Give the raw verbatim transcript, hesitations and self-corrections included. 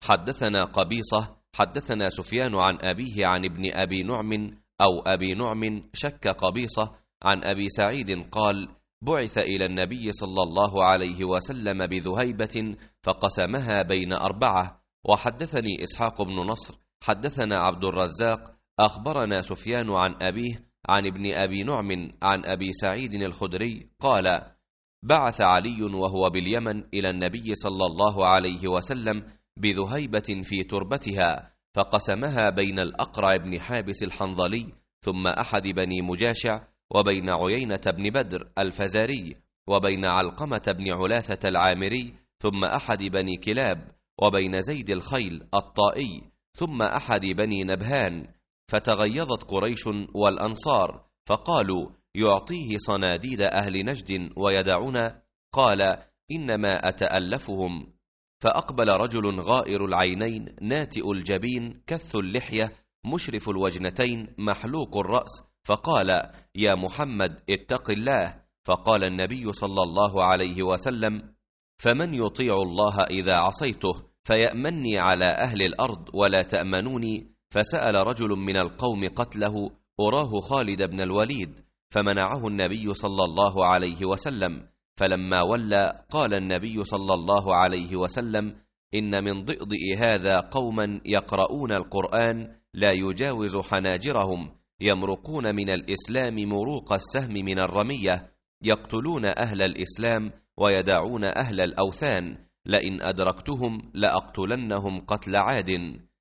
حدثنا قبيصة حدثنا سفيان عن أبيه عن ابن أبي نعم أو أبي نعم شك قبيصة عن أبي سعيد قال: بعث إلى النبي صلى الله عليه وسلم بذهيبة فقسمها بين أربعة. وحدثني إسحاق بن نصر حدثنا عبد الرزاق أخبرنا سفيان عن أبيه عن ابن أبي نعم عن أبي سعيد الخدري قال: بعث علي وهو باليمن إلى النبي صلى الله عليه وسلم بذهيبة في تربتها فقسمها بين الأقرع بن حابس الحنظلي ثم أحد بني مجاشع وبين عيينة بن بدر الفزاري وبين علقمة بن علاثة العامري ثم أحد بني كلاب وبين زيد الخيل الطائي ثم أحد بني نبهان. فتغيظت قريش والأنصار فقالوا: يعطيه صناديد أهل نجد ويدعنا. قال: إنما أتألفهم. فأقبل رجل غائر العينين ناتئ الجبين كث اللحية مشرف الوجنتين محلوق الرأس فقال: يا محمد اتق الله. فقال النبي صلى الله عليه وسلم: فمن يطيع الله إذا عصيته فيأمني على أهل الأرض ولا تأمنوني. فسأل رجل من القوم قتله أراه خالد بن الوليد فمنعه النبي صلى الله عليه وسلم. فلما ولى قال النبي صلى الله عليه وسلم: إن من ضئضئ هذا قوما يقرؤون القرآن لا يجاوز حناجرهم يمرقون من الإسلام مروق السهم من الرمية يقتلون أهل الإسلام ويدعون أهل الأوثان لئن أدركتهم لأقتلنهم قتل عاد.